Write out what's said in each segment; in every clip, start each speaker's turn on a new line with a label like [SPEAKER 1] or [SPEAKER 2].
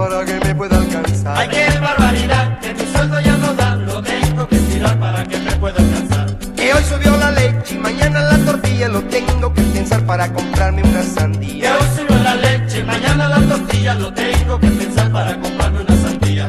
[SPEAKER 1] para que me pueda alcanzar.
[SPEAKER 2] Ay, qué barbaridad, que mi sueldo ya no da, lo tengo que estirar para que me pueda alcanzar.
[SPEAKER 1] Que hoy subió la leche y mañana la tortilla, lo tengo que pensar para comprarme una
[SPEAKER 2] Que
[SPEAKER 1] sandía.
[SPEAKER 2] hoy subió la leche y mañana la tortilla, lo tengo que pensar para comprarme una sandía.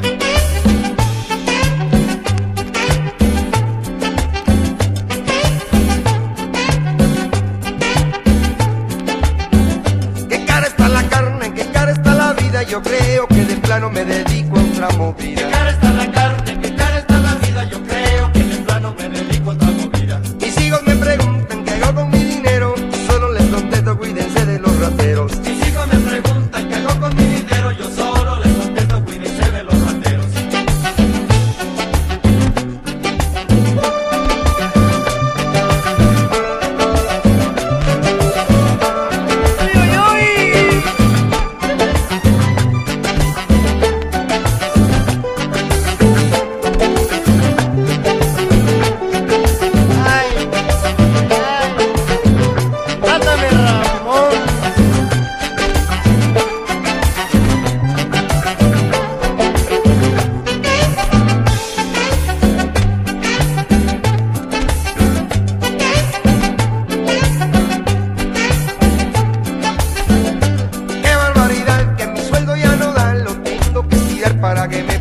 [SPEAKER 1] Qué cara está la carne, qué cara está la vida, yo creo que de plano me dedico a otra
[SPEAKER 2] Qué
[SPEAKER 1] movida.
[SPEAKER 2] cara está la carne, qué cara está la vida, yo creo que de plano me dedico a otra movida.
[SPEAKER 1] Mis hijos me preguntan qué hago con mi dinero, solo les contesto cuídense de los rateros.
[SPEAKER 2] Mis hijos me preguntan qué hago con mi dinero, yo solo les contesto cuídense de los rateros.
[SPEAKER 3] Ándame, Ramón.
[SPEAKER 1] Qué barbaridad, que mi sueldo ya no da, lo tengo que estirar para que me